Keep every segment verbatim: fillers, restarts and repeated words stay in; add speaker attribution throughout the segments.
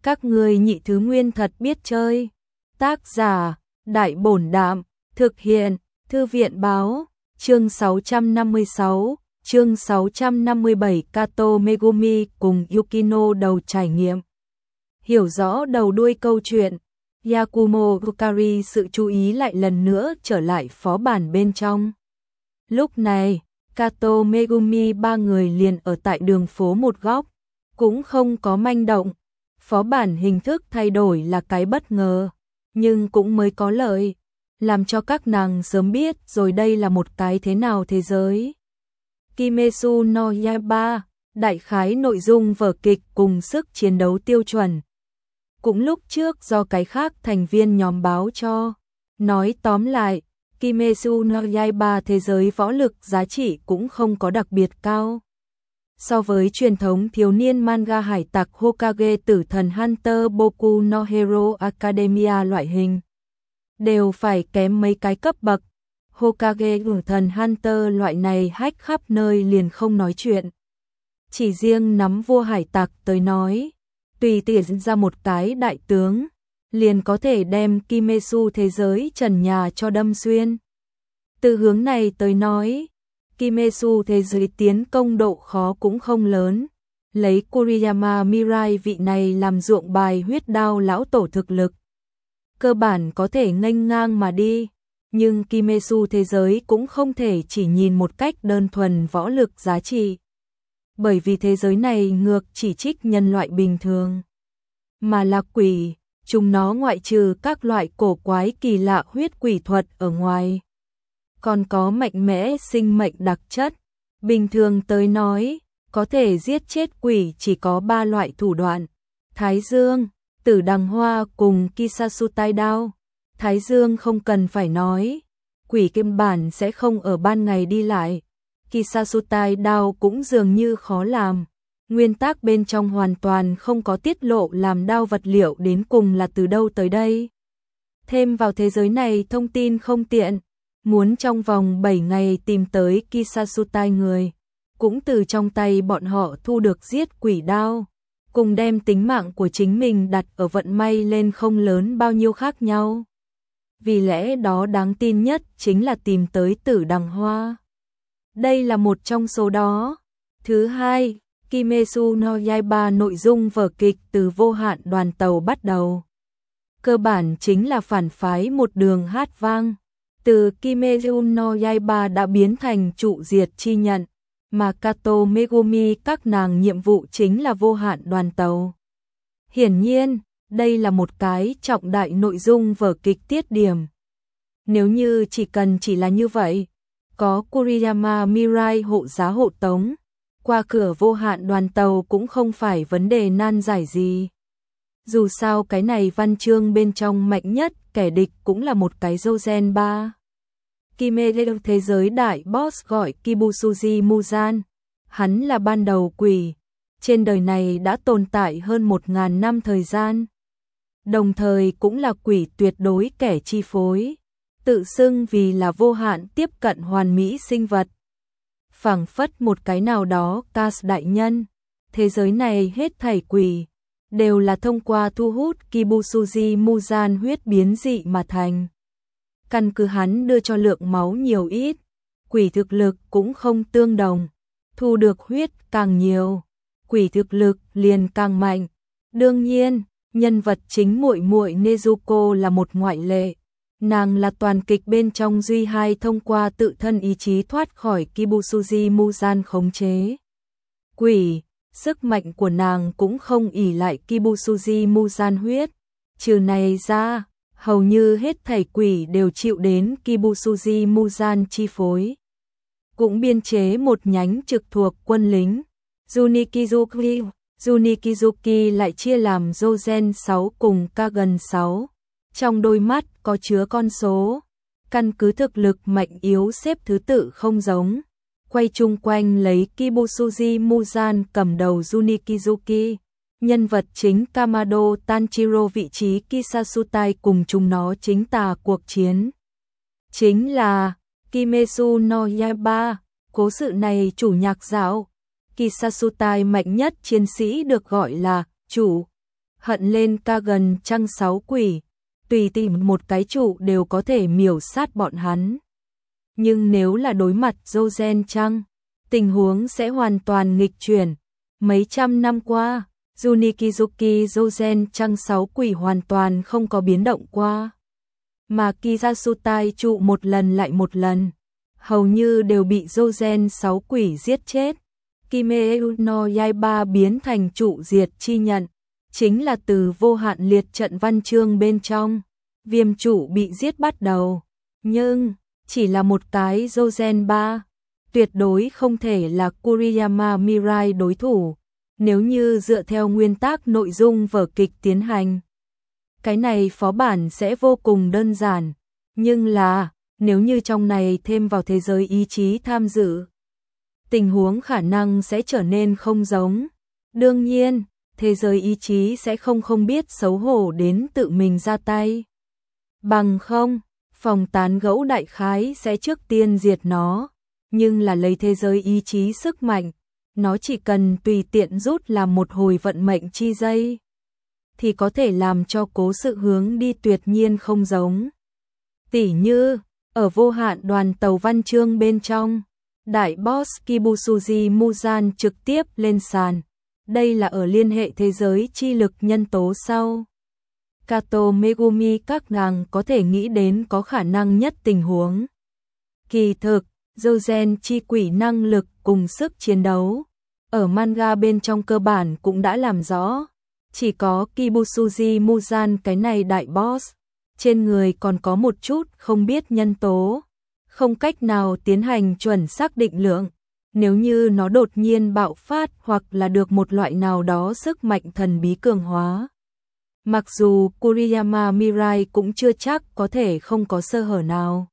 Speaker 1: Các ngươi nhị thứ nguyên thật biết chơi. Tác giả, Đại Bổn Đạm, thực hiện, Thư viện Báo, chương sáu trăm năm mươi sáu, chương sáu trăm năm mươi bảy Kato Megumi cùng Yukino đầu trải nghiệm. Hiểu rõ đầu đuôi câu chuyện, Yakumo Yukari sự chú ý lại lần nữa trở lại phó bản bên trong. Lúc này, Kato Megumi ba người liền ở tại đường phố một góc, cũng không có manh động. Phó bản hình thức thay đổi là cái bất ngờ, nhưng cũng mới có lợi, làm cho các nàng sớm biết rồi đây là một cái thế nào thế giới. Kimetsu no Yaiba, đại khái nội dung vở kịch cùng sức chiến đấu tiêu chuẩn. Cũng lúc trước do cái khác thành viên nhóm báo cho. Nói tóm lại, Kimetsu no Yaiba thế giới võ lực giá trị cũng không có đặc biệt cao. So với truyền thống thiếu niên manga hải tặc Hokage tử thần Hunter Boku no Hero Academia loại hình, đều phải kém mấy cái cấp bậc. Hokage tử thần Hunter loại này hách khắp nơi liền không nói chuyện. Chỉ riêng nắm vua hải tặc tới nói, tùy tiện ra một cái đại tướng, liền có thể đem Kimetsu thế giới trần nhà cho đâm xuyên. Từ hướng này tới nói, Kimetsu thế giới tiến công độ khó cũng không lớn, lấy Kuriyama Mirai vị này làm ruộng bài huyết đao lão tổ thực lực. Cơ bản có thể nghênh ngang mà đi, nhưng Kimetsu thế giới cũng không thể chỉ nhìn một cách đơn thuần võ lực giá trị. Bởi vì thế giới này ngược chỉ trích nhân loại bình thường, mà là quỷ, chúng nó ngoại trừ các loại cổ quái kỳ lạ huyết quỷ thuật ở ngoài, còn có mạnh mẽ sinh mệnh đặc chất. Bình thường tới nói, có thể giết chết quỷ chỉ có ba loại thủ đoạn: Thái Dương, Tử Đằng Hoa cùng Kisasutai đao. Thái Dương không cần phải nói, quỷ kim bản sẽ không ở ban ngày đi lại. Kisasutai đao cũng dường như khó làm, nguyên tắc bên trong hoàn toàn không có tiết lộ làm đao vật liệu đến cùng là từ đâu tới đây. Thêm vào thế giới này thông tin không tiện, muốn trong vòng bảy ngày tìm tới Kisasutai người, cũng từ trong tay bọn họ thu được giết quỷ đao, cùng đem tính mạng của chính mình đặt ở vận may lên không lớn bao nhiêu khác nhau. Vì lẽ đó đáng tin nhất chính là tìm tới Tử Đằng Hoa. Đây là một trong số đó. Thứ hai, Kimetsu no Yaiba nội dung vở kịch từ vô hạn đoàn tàu bắt đầu. Cơ bản chính là phản phái một đường hát vang. Từ Kimetsu no Yaiba đã biến thành trụ diệt chi nhận, mà Kato Megumi các nàng nhiệm vụ chính là vô hạn đoàn tàu. Hiển nhiên, đây là một cái trọng đại nội dung vở kịch tiết điểm. Nếu như chỉ cần chỉ là như vậy, có Kuriyama Mirai hộ giá hộ tống, qua cửa vô hạn đoàn tàu cũng không phải vấn đề nan giải gì. Dù sao cái này văn chương bên trong mạnh nhất kẻ địch cũng là một cái Zozen ba. Kimetsu thế giới đại boss gọi Kibusuji Muzan. Hắn là ban đầu quỷ, trên đời này đã tồn tại hơn một ngàn năm thời gian. Đồng thời cũng là quỷ tuyệt đối kẻ chi phối, tự xưng vì là vô hạn tiếp cận hoàn mỹ sinh vật. Phảng phất một cái nào đó Cas đại nhân, thế giới này hết thảy quỷ đều là thông qua thu hút Kibusuji Muzan huyết biến dị mà thành. Căn cứ hắn đưa cho lượng máu nhiều ít, quỷ thực lực cũng không tương đồng, thu được huyết càng nhiều, quỷ thực lực liền càng mạnh. Đương nhiên, nhân vật chính muội muội Nezuko là một ngoại lệ. Nàng là toàn kịch bên trong duy hai thông qua tự thân ý chí thoát khỏi Kibusuji Muzan khống chế. Quỷ, sức mạnh của nàng cũng không ỷ lại Kibusuji Muzan huyết. Trừ này ra, hầu như hết thảy quỷ đều chịu đến Kibusuji Muzan chi phối. Cũng biên chế một nhánh trực thuộc quân lính, Junikizuki. Junikizuki lại chia làm Jozen sáu cùng Kagen sáu. Trong đôi mắt có chứa con số, căn cứ thực lực mạnh yếu xếp thứ tự không giống. Quay chung quanh lấy Kibusuji Muzan cầm đầu Junikizuki, nhân vật chính Kamado Tanjiro vị trí Kisasutai cùng chúng nó chính tà cuộc chiến. Chính là Kimetsu no Yaiba, cố sự này chủ nhạc dạo. Kisasutai mạnh nhất chiến sĩ được gọi là chủ. hận lên ca gần trăng sáu quỷ, tùy tìm một cái trụ đều có thể miểu sát bọn hắn. Nhưng nếu là đối mặt Jojen Trăng, tình huống sẽ hoàn toàn nghịch chuyển. Mấy trăm năm qua, Junikizuki Jojen Trăng sáu quỷ hoàn toàn không có biến động qua. Mà Kizasutai trụ một lần lại một lần, hầu như đều bị Jojen sáu quỷ giết chết. Kimeu no Yaiba biến thành trụ diệt chi nhận, chính là từ vô hạn liệt trận văn chương bên trong. Viêm trụ bị giết bắt đầu, nhưng chỉ là một cái Jojen ba, tuyệt đối không thể là Kuriyama Mirai đối thủ, nếu như dựa theo nguyên tắc nội dung vở kịch tiến hành. Cái này phó bản sẽ vô cùng đơn giản, nhưng là, nếu như trong này thêm vào thế giới ý chí tham dự, tình huống khả năng sẽ trở nên không giống. Đương nhiên, thế giới ý chí sẽ không không biết xấu hổ đến tự mình ra tay. Bằng không, phòng tán gẫu đại khái sẽ trước tiên diệt nó, nhưng là lấy thế giới ý chí sức mạnh, nó chỉ cần tùy tiện rút làm một hồi vận mệnh chi dây, thì có thể làm cho cố sự hướng đi tuyệt nhiên không giống. Tỉ như, ở vô hạn đoàn tàu văn chương bên trong, đại boss Kibusuji Muzan trực tiếp lên sàn. Đây là ở liên hệ thế giới chi lực nhân tố sau. Kato Megumi các nàng có thể nghĩ đến có khả năng nhất tình huống. Kỳ thực, Jojen chi quỷ năng lực cùng sức chiến đấu, ở manga bên trong cơ bản cũng đã làm rõ. Chỉ có Kibusuji Muzan cái này đại boss, trên người còn có một chút không biết nhân tố, không cách nào tiến hành chuẩn xác định lượng. Nếu như nó đột nhiên bạo phát hoặc là được một loại nào đó sức mạnh thần bí cường hóa. Mặc dù Kuriyama Mirai cũng chưa chắc có thể không có sơ hở nào.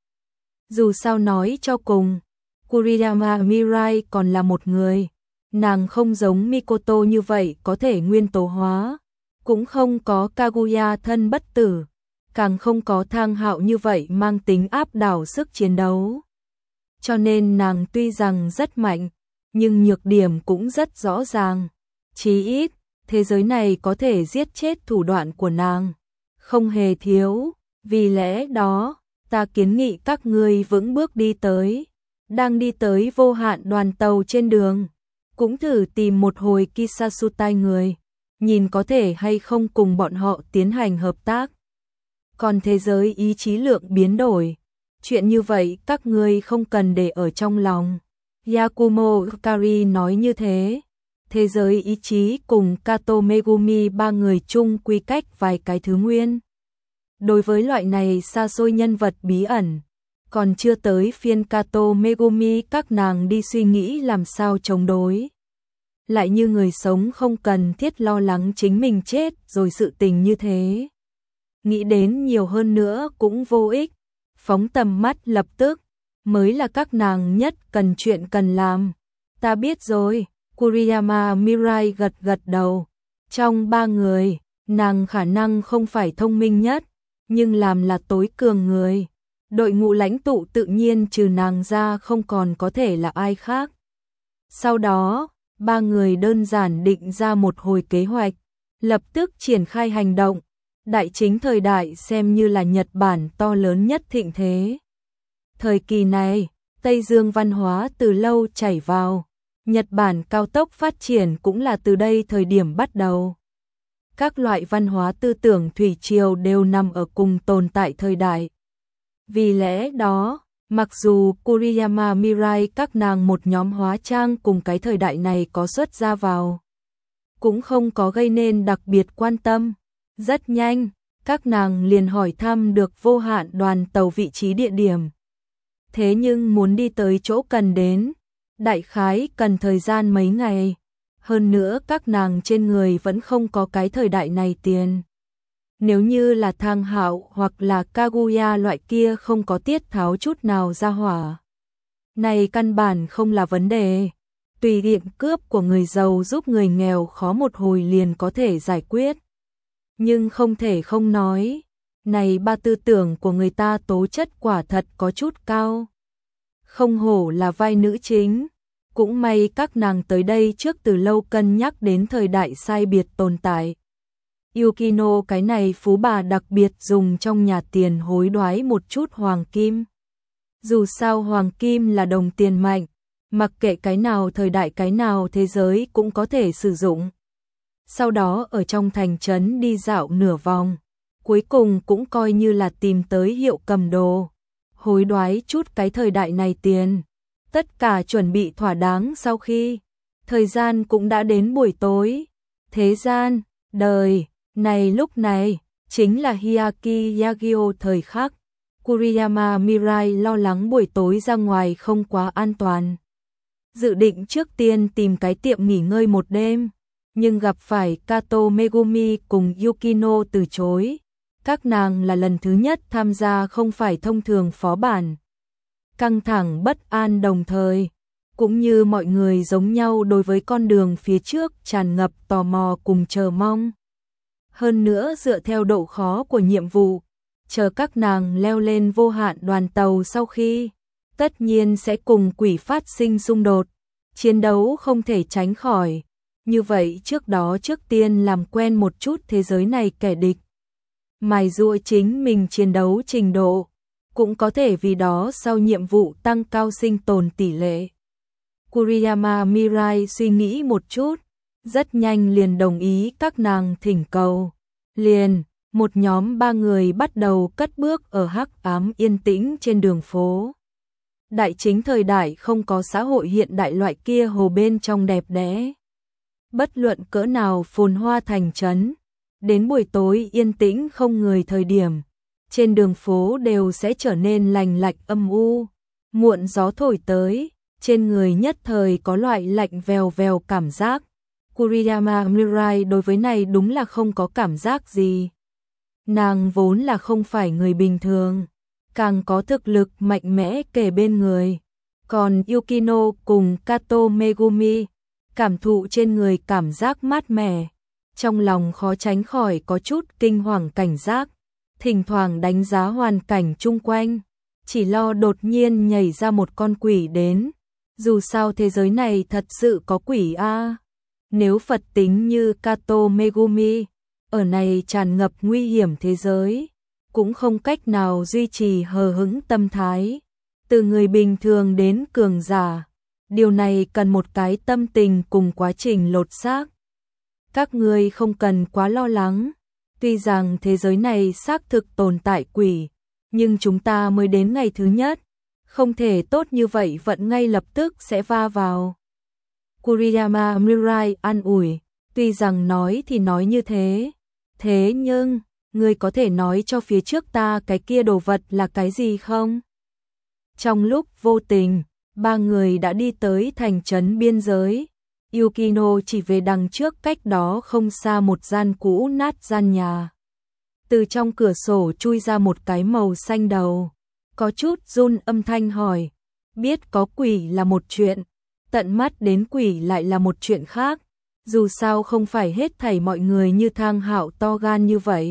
Speaker 1: Dù sao nói cho cùng, Kuriyama Mirai còn là một người. Nàng không giống Mikoto như vậy có thể nguyên tố hóa, cũng không có Kaguya thân bất tử, càng không có Thang Hạo như vậy mang tính áp đảo sức chiến đấu. Cho nên nàng tuy rằng rất mạnh, nhưng nhược điểm cũng rất rõ ràng. Chí ít, thế giới này có thể giết chết thủ đoạn của nàng, không hề thiếu. Vì lẽ đó, ta kiến nghị các ngươi vững bước đi tới. Đang đi tới vô hạn đoàn tàu trên đường, cũng thử tìm một hồi Kisasutai người, nhìn có thể hay không cùng bọn họ tiến hành hợp tác. Còn thế giới ý chí lượng biến đổi, chuyện như vậy các ngươi không cần để ở trong lòng. Yakumo Kari nói như thế. Thế giới ý chí cùng Kato Megumi ba người chung quy cách vài cái thứ nguyên. Đối với loại này xa xôi nhân vật bí ẩn, còn chưa tới phiên Kato Megumi các nàng đi suy nghĩ làm sao chống đối. Lại như người sống không cần thiết lo lắng chính mình chết rồi sự tình như thế. Nghĩ đến nhiều hơn nữa cũng vô ích, phóng tầm mắt lập tức, mới là các nàng nhất cần chuyện cần làm. Ta biết rồi, Kuriyama Mirai gật gật đầu. Trong ba người, nàng khả năng không phải thông minh nhất, nhưng làm là tối cường người. Đội ngũ lãnh tụ tự nhiên trừ nàng ra không còn có thể là ai khác. Sau đó, ba người đơn giản định ra một hồi kế hoạch, lập tức triển khai hành động. Đại chính thời đại xem như là Nhật Bản to lớn nhất thịnh thế. Thời kỳ này, Tây Dương văn hóa từ lâu chảy vào. Nhật Bản cao tốc phát triển cũng là từ đây thời điểm bắt đầu. Các loại văn hóa tư tưởng thủy triều đều nằm ở cùng tồn tại thời đại. Vì lẽ đó, mặc dù Kuriyama Mirai các nàng một nhóm hóa trang cùng cái thời đại này có xuất ra vào, cũng không có gây nên đặc biệt quan tâm. Rất nhanh, các nàng liền hỏi thăm được vô hạn đoàn tàu vị trí địa điểm. Thế nhưng muốn đi tới chỗ cần đến, đại khái cần thời gian mấy ngày. Hơn nữa các nàng trên người vẫn không có cái thời đại này tiền. Nếu như là Thang Hạo hoặc là Kaguya loại kia không có tiết tháo chút nào ra hỏa, này căn bản không là vấn đề. Tùy tiện cướp của người giàu giúp người nghèo khó một hồi liền có thể giải quyết. Nhưng không thể không nói, này ba tư tưởng của người ta tố chất quả thật có chút cao. Không hổ là vai nữ chính, cũng may các nàng tới đây trước từ lâu cân nhắc đến thời đại sai biệt tồn tại. Yukino cái này phú bà đặc biệt dùng trong nhà tiền hối đoái một chút hoàng kim. Dù sao hoàng kim là đồng tiền mạnh, mặc kệ cái nào thời đại cái nào thế giới cũng có thể sử dụng. Sau đó ở trong thành trấn đi dạo nửa vòng, cuối cùng cũng coi như là tìm tới hiệu cầm đồ, hối đoái chút cái thời đại này tiền. Tất cả chuẩn bị thỏa đáng sau khi, thời gian cũng đã đến buổi tối. Thế gian, đời, này lúc này, chính là Hiaki Yagyo thời khắc. Kuriyama Mirai lo lắng buổi tối ra ngoài không quá an toàn. Dự định trước tiên tìm cái tiệm nghỉ ngơi một đêm, nhưng gặp phải Kato Megumi cùng Yukino từ chối. Các nàng là lần thứ nhất tham gia không phải thông thường phó bản. Căng thẳng bất an đồng thời, cũng như mọi người giống nhau đối với con đường phía trước tràn ngập tò mò cùng chờ mong. Hơn nữa dựa theo độ khó của nhiệm vụ, chờ các nàng leo lên vô hạn đoàn tàu sau khi, tất nhiên sẽ cùng quỷ phát sinh xung đột, chiến đấu không thể tránh khỏi. Như vậy trước đó trước tiên làm quen một chút thế giới này kẻ địch, mài giũa chính mình chiến đấu trình độ, cũng có thể vì đó sau nhiệm vụ tăng cao sinh tồn tỷ lệ. Kuriyama Mirai suy nghĩ một chút, rất nhanh liền đồng ý các nàng thỉnh cầu. Liền, một nhóm ba người bắt đầu cất bước ở hắc ám yên tĩnh trên đường phố. Đại chính thời đại không có xã hội hiện đại loại kia hồ bên trong đẹp đẽ. Bất luận cỡ nào phồn hoa thành trấn, đến buổi tối yên tĩnh không người thời điểm, trên đường phố đều sẽ trở nên lành lạnh âm u. Muộn gió thổi tới, trên người nhất thời có loại lạnh vèo vèo cảm giác. Kuriyama Mirai đối với này đúng là không có cảm giác gì. Nàng vốn là không phải người bình thường, càng có thực lực mạnh mẽ kề bên người. Còn Yukino cùng Kato Megumi, cảm thụ trên người cảm giác mát mẻ, trong lòng khó tránh khỏi có chút kinh hoàng cảnh giác, thỉnh thoảng đánh giá hoàn cảnh chung quanh, chỉ lo đột nhiên nhảy ra một con quỷ đến. Dù sao thế giới này thật sự có quỷ a. À. Nếu Phật tính như Kato Megumi, ở này tràn ngập nguy hiểm thế giới, cũng không cách nào duy trì hờ hững tâm thái. Từ người bình thường đến cường giả, điều này cần một cái tâm tình cùng quá trình lột xác. Các ngươi không cần quá lo lắng, tuy rằng thế giới này xác thực tồn tại quỷ, nhưng chúng ta mới đến ngày thứ nhất, không thể tốt như vậy vẫn ngay lập tức sẽ va vào. Kuriyama Mirai an ủi, tuy rằng nói thì nói như thế, thế nhưng, ngươi có thể nói cho phía trước ta cái kia đồ vật là cái gì không? Trong lúc vô tình, ba người đã đi tới thành trấn biên giới. Yukino chỉ về đằng trước cách đó không xa một gian cũ nát gian nhà. Từ trong cửa sổ chui ra một cái màu xanh đầu, có chút run âm thanh hỏi, biết có quỷ là một chuyện, tận mắt đến quỷ lại là một chuyện khác, dù sao không phải hết thảy mọi người như Thang Hạo to gan như vậy.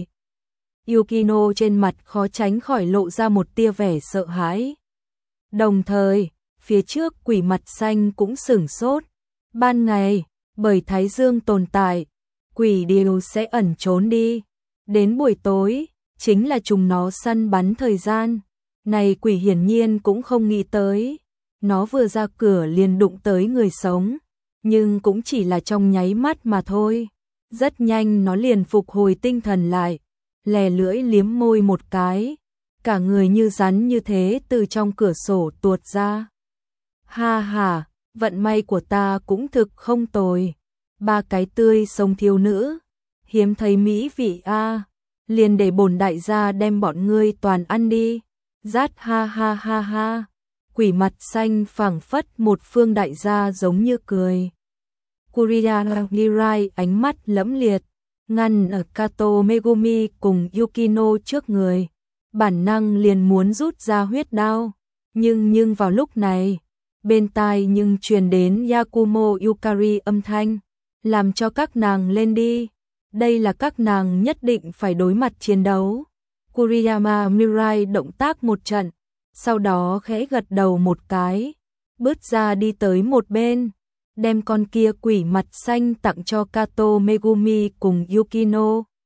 Speaker 1: Yukino trên mặt khó tránh khỏi lộ ra một tia vẻ sợ hãi. Đồng thời, phía trước quỷ mặt xanh cũng sửng sốt. Ban ngày, bởi Thái Dương tồn tại, quỷ đều sẽ ẩn trốn đi. Đến buổi tối, chính là chúng nó săn bắn thời gian. Này quỷ hiển nhiên cũng không nghĩ tới. Nó vừa ra cửa liền đụng tới người sống, nhưng cũng chỉ là trong nháy mắt mà thôi. Rất nhanh nó liền phục hồi tinh thần lại, lè lưỡi liếm môi một cái. Cả người như rắn như thế từ trong cửa sổ tuột ra. Ha ha, vận may của ta cũng thực không tồi. Ba cái tươi sống thiếu nữ, hiếm thấy mỹ vị a, liền để bổn đại gia đem bọn ngươi toàn ăn đi. Rát ha ha ha ha. Quỷ mặt xanh phảng phất một phương đại gia giống như cười. Kuriyama Mirai ánh mắt lẫm liệt, ngăn ở Kato Megumi cùng Yukino trước người. Bản năng liền muốn rút ra huyết đao, nhưng nhưng vào lúc này, bên tai nhưng truyền đến Yakumo Yukari âm thanh, làm cho các nàng lên đi, đây là các nàng nhất định phải đối mặt chiến đấu. Kuriyama Mirai động tác một trận, sau đó khẽ gật đầu một cái, bước ra đi tới một bên, đem con kia quỷ mặt xanh tặng cho Kato Megumi cùng Yukino.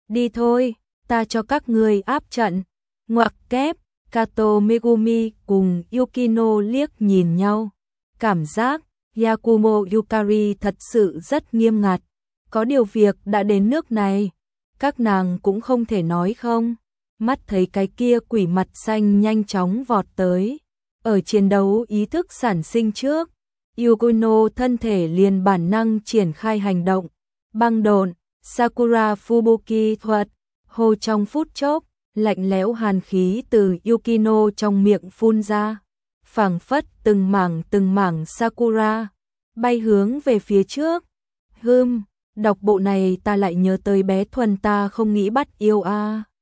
Speaker 1: Đi thôi, ta cho các người áp trận. Ngoặc kép, Kato Megumi cùng Yukino liếc nhìn nhau. Cảm giác Yakumo Yukari thật sự rất nghiêm ngặt. Có điều việc đã đến nước này, các nàng cũng không thể nói không. Mắt thấy cái kia quỷ mặt xanh nhanh chóng vọt tới. Ở chiến đấu ý thức sản sinh trước, Yukino thân thể liền bản năng triển khai hành động. Băng độn, Sakura Fubuki thuật, hô trong phút chốc, lạnh lẽo hàn khí từ Yukino trong miệng phun ra. Phảng phất từng mảng từng mảng Sakura, bay hướng về phía trước. Hừm, đọc bộ này ta lại nhớ tới bé Thuần ta không nghĩ bắt yêu a. À.